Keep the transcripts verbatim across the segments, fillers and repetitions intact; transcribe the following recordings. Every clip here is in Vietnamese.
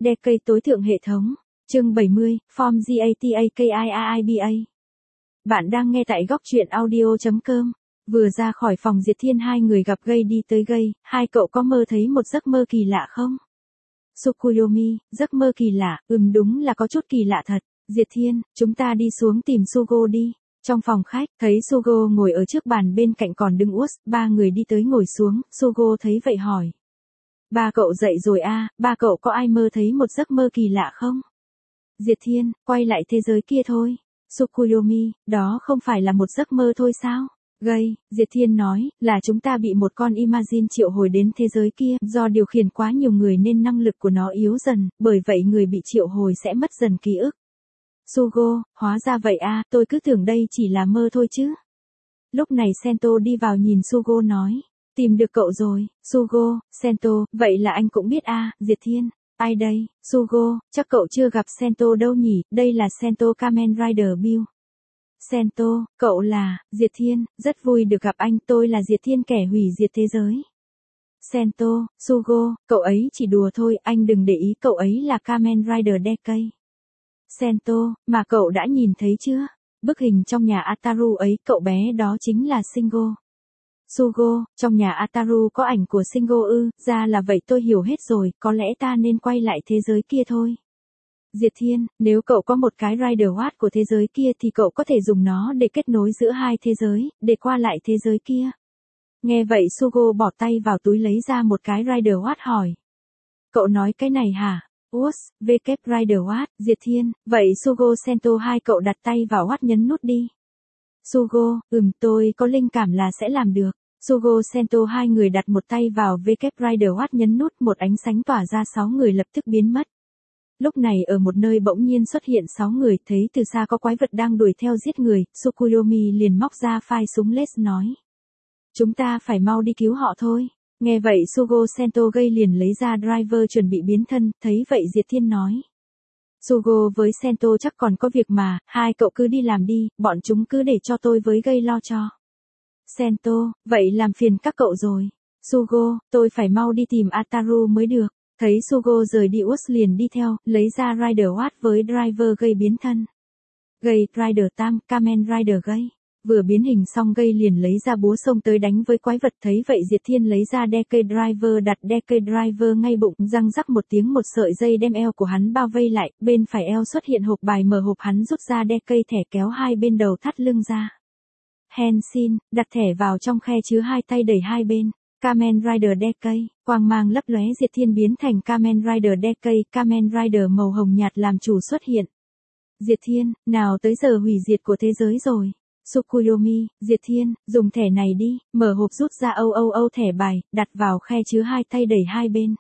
Decade tối thượng hệ thống. Chương bảy mươi, Form GATAKIAIBA. Bạn đang nghe tại góc truyện audio chấm com. Vừa ra khỏi phòng Diệt Thiên hai người gặp Gay đi tới Gay, hai cậu có mơ thấy một giấc mơ kỳ lạ không? Tsukuyomi, giấc mơ kỳ lạ, ừm đúng là có chút kỳ lạ thật. Diệt Thiên, chúng ta đi xuống tìm Sugo đi. Trong phòng khách, thấy Sugo ngồi ở trước bàn bên cạnh còn đứng uất, ba người đi tới ngồi xuống, Sugo thấy vậy hỏi. Ba cậu dậy rồi à, ba cậu có ai mơ thấy một giấc mơ kỳ lạ không? Diệt Thiên, quay lại thế giới kia thôi. Tsukuyomi, đó không phải là một giấc mơ thôi sao? Gay, Diệt Thiên nói, là chúng ta bị một con Imagine triệu hồi đến thế giới kia, do điều khiển quá nhiều người nên năng lực của nó yếu dần, bởi vậy người bị triệu hồi sẽ mất dần ký ức. Sugo, hóa ra vậy à, tôi cứ tưởng đây chỉ là mơ thôi chứ. Lúc này Sento đi vào nhìn Sugo nói, tìm được cậu rồi, Sugo, Sento, vậy là anh cũng biết à, Diệt Thiên. Ai đây, Sugo, chắc cậu chưa gặp Sento đâu nhỉ, đây là Sento Kamen Rider Build. Sento, cậu là, Diệt Thiên, rất vui được gặp anh, tôi là Diệt Thiên kẻ hủy diệt thế giới. Sento, Sugo, cậu ấy chỉ đùa thôi, anh đừng để ý, cậu ấy là Kamen Rider Decade. Sento, mà cậu đã nhìn thấy chưa? Bức hình trong nhà Ataru ấy, cậu bé đó chính là Shingo. Sugo, trong nhà Ataru có ảnh của Shingo ư, ra là vậy tôi hiểu hết rồi, có lẽ ta nên quay lại thế giới kia thôi. Diệt Thiên, nếu cậu có một cái Rider Watt của thế giới kia thì cậu có thể dùng nó để kết nối giữa hai thế giới, để qua lại thế giới kia. Nghe vậy Sugo bỏ tay vào túi lấy ra một cái Rider Watt hỏi. Cậu nói cái này hả? Uus, W Rider Watt, Diệt Thiên, vậy Sugo Sento hai cậu đặt tay vào Watt nhấn nút đi. Sugo, ừm tôi có linh cảm là sẽ làm được. Sugo Sento hai người đặt một tay vào W Rider Watt nhấn nút, một ánh sáng tỏa ra, sáu người lập tức biến mất. Lúc này ở một nơi bỗng nhiên xuất hiện sáu người, thấy từ xa có quái vật đang đuổi theo giết người, Tsukuyomi liền móc ra phai súng lết nói. Chúng ta phải mau đi cứu họ thôi. Nghe vậy Sugo Sento Gay liền lấy ra driver chuẩn bị biến thân, thấy vậy Diệt Thiên nói. Sugo với Sento chắc còn có việc mà, hai cậu cứ đi làm đi, bọn chúng cứ để cho tôi với Gay lo cho. Sento, vậy làm phiền các cậu rồi. Sugo, tôi phải mau đi tìm Ataru mới được. Thấy Sugo rời đi Uus liền đi theo, lấy ra Rider Watt với driver Gay biến thân. Gay, Rider Tam, Kamen Rider Gay. Vừa biến hình xong Gay liền lấy ra búa xông tới đánh với quái vật, thấy vậy Diệt Thiên lấy ra Decade Driver đặt Decade Driver ngay bụng, răng rắc một tiếng, một sợi dây đem eo của hắn bao vây lại, bên phải eo xuất hiện hộp bài, mở hộp hắn rút ra Decade thẻ kéo hai bên đầu thắt lưng ra. Henshin, đặt thẻ vào trong khe chứa hai tay đẩy hai bên. Kamen Rider Decade, quang mang lấp lóe, Diệt Thiên biến thành Kamen Rider Decade, Kamen Rider màu hồng nhạt làm chủ xuất hiện. Diệt Thiên, nào tới giờ hủy diệt của thế giới rồi. Tsukuyomi, Diệt Thiên, dùng thẻ này đi, mở hộp rút ra âu âu âu thẻ bài, đặt vào khe chứa hai tay đẩy hai bên.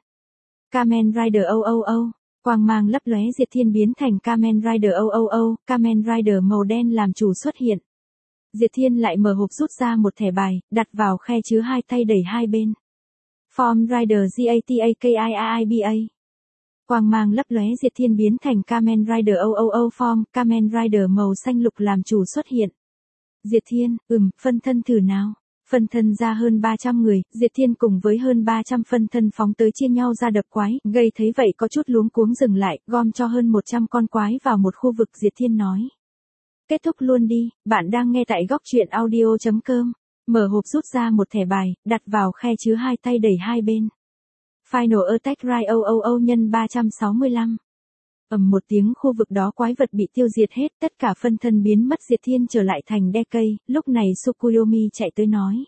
Kamen Rider âu âu âu, quang mang lấp lóe, Diệt Thiên biến thành Kamen Rider âu âu âu, Kamen Rider màu đen làm chủ xuất hiện. Diệt Thiên lại mở hộp rút ra một thẻ bài, đặt vào khe chứa hai tay đẩy hai bên. Form Rider GATAKIAIBA. Quang mang lấp lóe, Diệt Thiên biến thành Kamen Rider âu âu âu Form, Kamen Rider màu xanh lục làm chủ xuất hiện. Diệt Thiên, ừm, phân thân thử nào. Phân thân ra hơn ba trăm người, Diệt Thiên cùng với hơn ba trăm phân thân phóng tới chia nhau ra đập quái, Gay thấy vậy có chút luống cuống dừng lại, gom cho hơn một trăm con quái vào một khu vực. Diệt Thiên nói. Kết thúc luôn đi, bạn đang nghe tại góc truyện audio chấm com. Mở hộp rút ra một thẻ bài, đặt vào khe chứa hai tay đẩy hai bên. Final Attack Rai âu âu âu nhân ba trăm sáu mươi lăm. Ầm một tiếng, khu vực đó quái vật bị tiêu diệt hết, tất cả phân thân biến mất. Diệt Thiên trở lại thành Decade, lúc này Tsukuyomi chạy tới nói.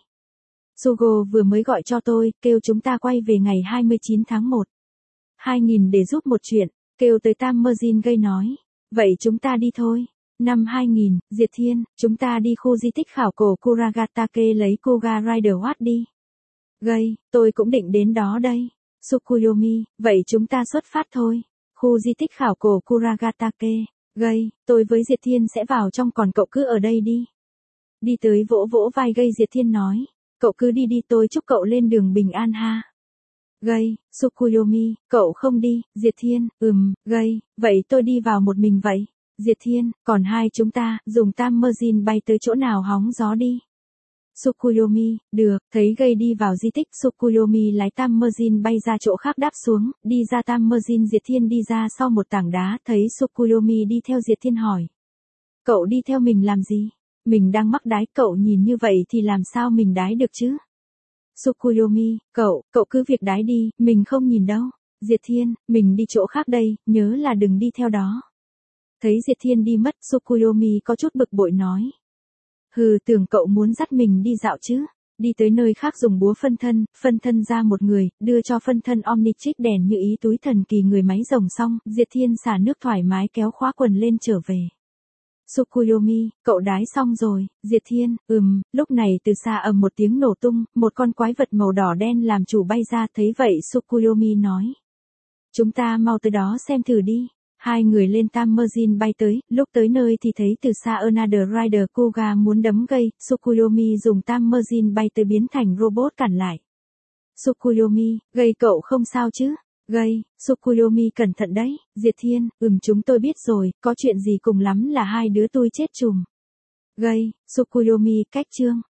Sugo vừa mới gọi cho tôi, kêu chúng ta quay về ngày hai mươi chín tháng một. hai nghìn để giúp một chuyện, kêu tới Tam Merjin. Gay nói. Vậy chúng ta đi thôi. Năm hai nghìn, Diệt Thiên, chúng ta đi khu di tích khảo cổ Kuragatake lấy Kuga Rider Watt đi. Gay, tôi cũng định đến đó đây. Tsukuyomi, vậy chúng ta xuất phát thôi. Khu di tích khảo cổ Kuragatake. Gay, tôi với Diệt Thiên sẽ vào trong, còn cậu cứ ở đây đi. Đi tới vỗ vỗ vai Gay, Diệt Thiên nói. Cậu cứ đi đi, tôi chúc cậu lên đường bình an ha. Gay, Tsukuyomi, cậu không đi. Diệt Thiên, ừm, Gay, vậy tôi đi vào một mình vậy. Diệt Thiên, còn hai chúng ta, dùng Tam Merjin bay tới chỗ nào hóng gió đi. Tsukuyomi, được, thấy gây đi vào di tích, Tsukuyomi lái Tamerjin bay ra chỗ khác đáp xuống, đi ra Tamerjin Diệt Thiên đi ra sau một tảng đá, thấy Tsukuyomi đi theo Diệt Thiên hỏi. Cậu đi theo mình làm gì? Mình đang mắc đái, cậu nhìn như vậy thì làm sao mình đái được chứ? Tsukuyomi, cậu, cậu cứ việc đái đi, mình không nhìn đâu. Diệt Thiên, mình đi chỗ khác đây, nhớ là đừng đi theo đó. Thấy Diệt Thiên đi mất, Tsukuyomi có chút bực bội nói. Hừ, tưởng cậu muốn dắt mình đi dạo chứ? Đi tới nơi khác dùng búa phân thân, phân thân ra một người, đưa cho phân thân Omnitrix đèn như ý túi thần kỳ người máy rồng xong, Diệt Thiên xả nước thoải mái kéo khóa quần lên trở về. Tsukuyomi, cậu đái xong rồi, Diệt Thiên, ừm, lúc này từ xa ầm một tiếng nổ tung, một con quái vật màu đỏ đen làm chủ bay ra, thấy vậy Tsukuyomi nói. Chúng ta mau tới đó xem thử đi. Hai người lên Tamerjin bay tới, lúc tới nơi thì thấy từ xa Another Rider Kuga muốn đấm gây, Tsukuyomi dùng Tamerjin bay tới biến thành robot cản lại. Tsukuyomi, gây cậu không sao chứ? Gây, Tsukuyomi cẩn thận đấy, Diệt Thiên, ừm chúng tôi biết rồi, có chuyện gì cùng lắm là hai đứa tôi chết chùm. Gây, Tsukuyomi cách chương.